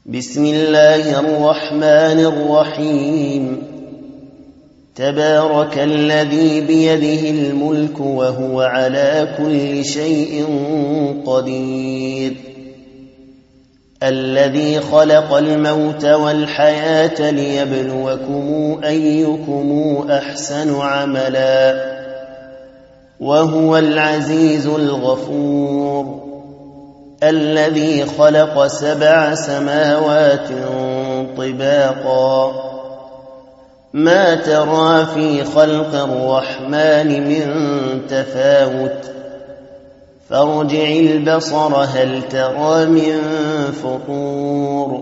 بسم الله الرحمن الرحيم تبارك الذي بيده الملك وهو على كل شيء قدير الذي خلق الموت والحياة ليبلوكم أيكم أحسن عملا وهو العزيز الغفور الذي خلق 7 سماوات طباقا ما ترى في خلق الرحمن من تفاوت فارجع البصر هل ترى من فطور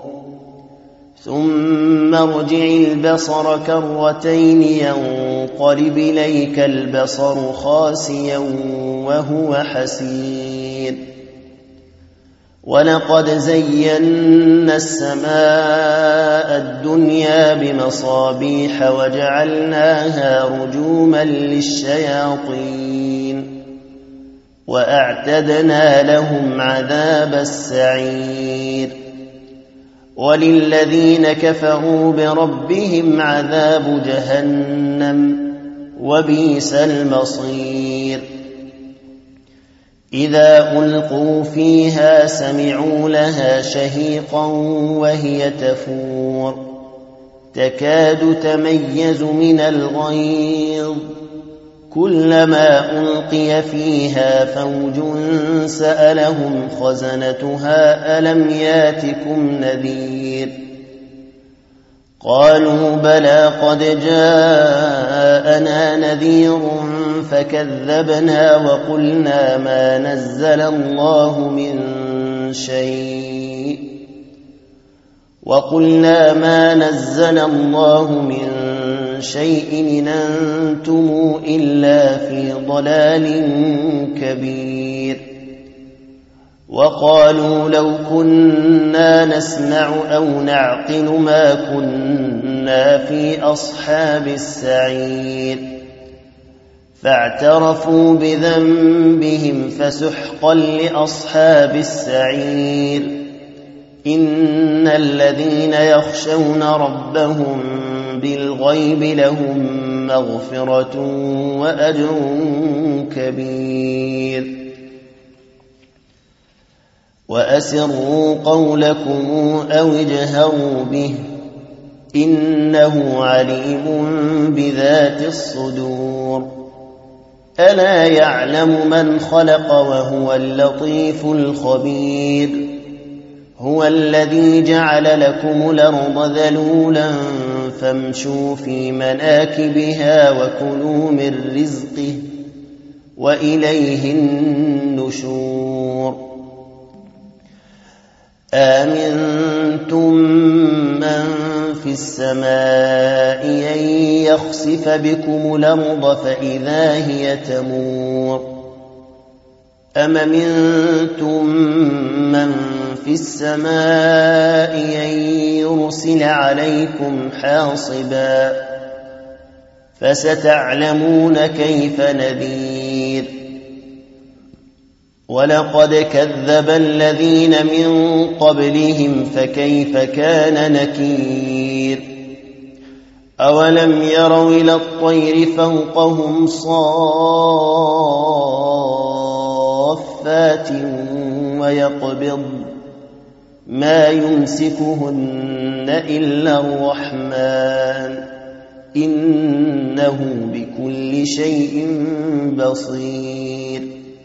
ثم ارجع البصر كرتين ينقلب إليك البصر خاسئا وهو حسير ولقد زينا السماء الدنيا بمصابيح وجعلناها رجوما للشياطين وأعتدنا لهم عذاب السعير وللذين كفروا بربهم عذاب جهنم وبئس المصير إذا ألقوا فيها سمعوا لها شهيقا وهي تفور تكاد تميز من الغيظ كلما ألقي فيها فوج سألهم خزنتها ألم ياتكم نذير قالوا بلى قد جاءنا نذير فكذبنا وقلنا ما نزل الله من شيء إن أنتم إلا في ضلال كبير وقالوا لو كنا نسمع أو نعقل ما كنا في أصحاب السعير فاعترفوا بذنبهم فسحقا لأصحاب السعير إن الذين يخشون ربهم بالغيب لهم مغفرة وأجر كبير وأسروا قولكم أو اجهروا به إنه عليم بذات الصدور ألا يعلم من خلق وهو اللطيف الخبير هو الذي جعل لكم الأرض ذلولا فامشوا في مناكبها وكلوا من رزقه وإليه النشور آمنتم من في السماء أن يخسف بكم الأرض فإذا هي تمور أم أمنتم من في السماء أن يرسل عليكم حاصبا فستعلمون كيف نذير ولقد كذب الذين من قبلهم فكيف كان نكير أولم يروا إلى الطير فوقهم صافات ويقبض ما يمسكهن إلا الرحمن إنه بكل شيء بصير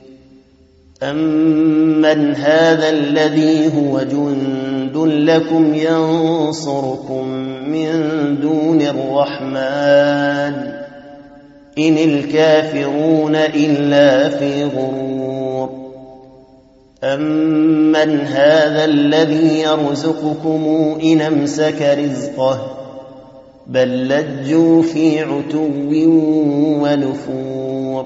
أمن هذا الذي هو جند لكم ينصركم من دون الرحمن إن الكافرون إلا في غرور أمن هذا الذي يرزقكم إن أمسك رزقه بل لجوا في عتو ونفور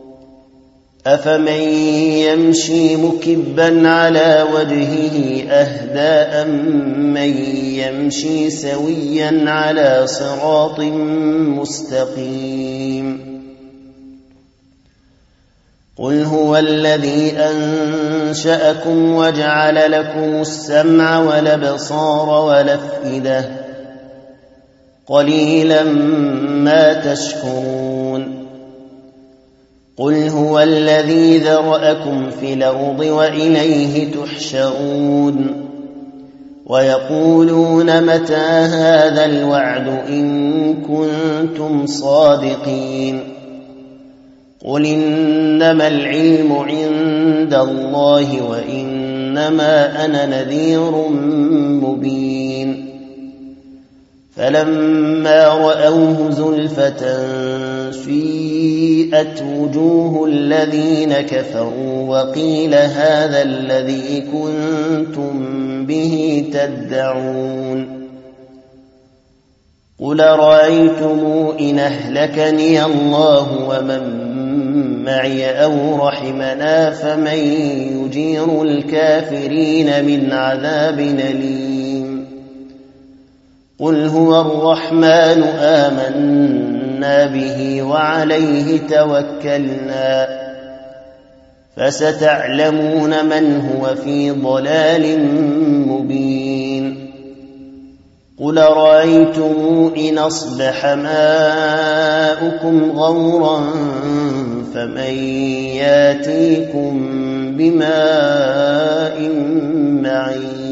أفمن يمشي مكبا على وجهه أهدى أمن يمشي سويا على صراط مستقيم قل هو الذي أنشأكم وجعل لكم السمع والأبصار والأفئدة قليلا ما تشكرون قل هو الذي ذرأكم في الأرض وإليه تحشرون ويقولون متى هذا الوعد إن كنتم صادقين قل إنما العلم عند الله وإنما أنا نذير مبين فلما رأوه زلفة سيئت وجوه الذين كفروا وقيل هذا الذي كنتم به تدعون قل رأيتم إن أهلكني الله ومن معي أو رحمنا فمن يجير الكافرين من عذاب أليم قل هو الرحمن آمنا به وعليه توكلنا فستعلمون من هو في ضلال مبين قل رأيتم إن أصبح ماؤكم غورا فمن ياتيكم بماء معين